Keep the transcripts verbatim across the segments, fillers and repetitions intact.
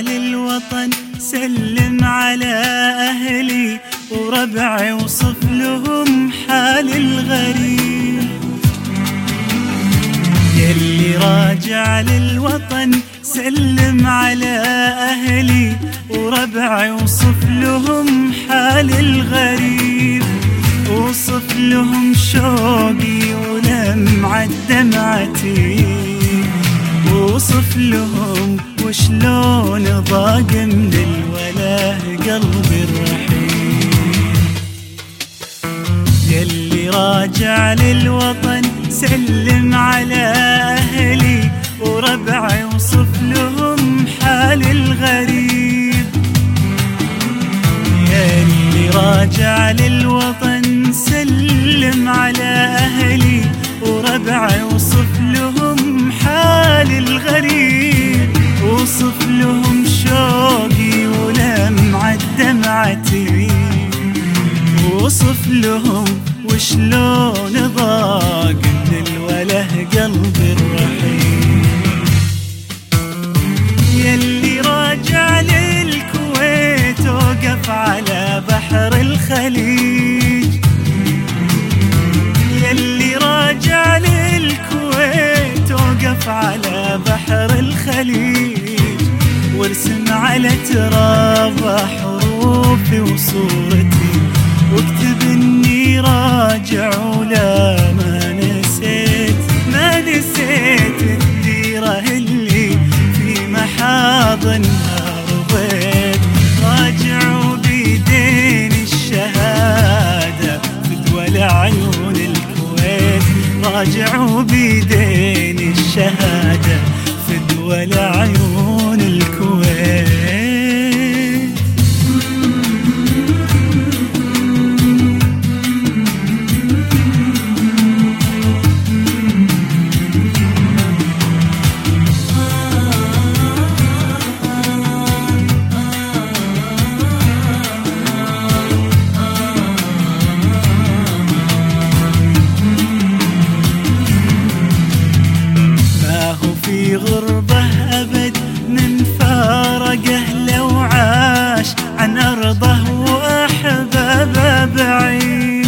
للوطن سلم على أهلي وربعي وصف لهم حال الغريب. يلي راجع للوطن سلم على أهلي وربعي وصف لهم حال الغريب. وصف لهم شوقي ولمعة دمعتي، وصف لهم وشلون ضاق من الوله قلبي الرحيم. يلي راجع للوطن سلم على أهلي وربعي وصف لهم حال الغريب. يلي راجع للوطن سلم على أهلي وربعي وصف لهم حال الغريب. وصف لهم شوقي ولمعة دمعتي، وصف لهم وشلون ضاق من الوله قلبي الرحيم. يلي راجع للكويت وقف على بحر الخليج. يلي راجع للكويت وقف على بحر الخليج، وارسم على ترابه حروفي وصورتي، واكتب اني راجع ولا ما نسيت ما نسيت الديره اللي في محاضنها رضيت. راجع وبيدين الشهاده فدوى لعيون الكويت، راجع وبيدين الشهاده فدوى لعيون الكويت. في غربة أبد من فارقه لو عاش عن أرضه وأحبابه بعيد.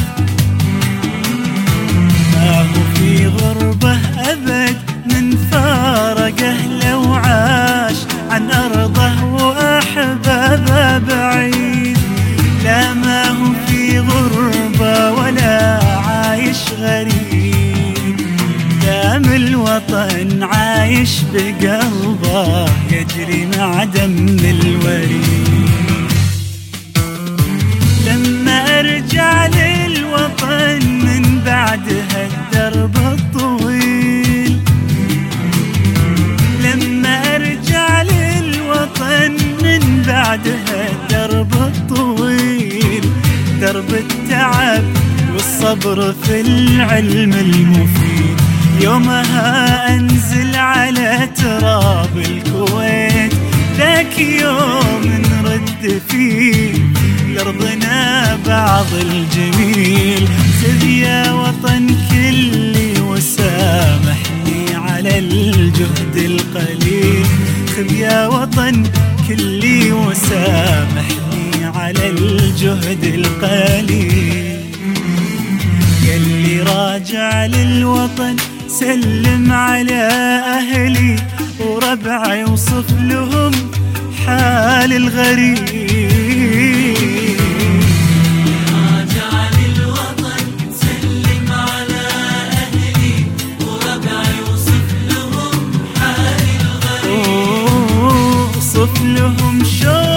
ما هو في غربة أبد من فارقه لو عاش عن أرضه وأحبابه بعيد. لا ما هو في غربة ولا عايش غريب، دام الوطن عايش بقلبه يجري مع دم الوريد. لما ارجع للوطن من بعد هالدرب الطويل، لما ارجع للوطن من بعد هالدرب الطويل، درب التعب والصبر في العلم المفيد. يومها أنزل على تراب الكويت، ذاك يوم نرد فيه لأرضنا بعض الجميل. سذ يا وطن كلي وسامحني على الجهد القليل، خذ يا وطن كلي وسامحني على الجهد القليل. يلي راجع للوطن سلم على أهلي وربعي وصف لهم حال الغريب. راجع للوطن سلم على أهلي وربعي وصف لهم حال الغريب. وصف لهم شو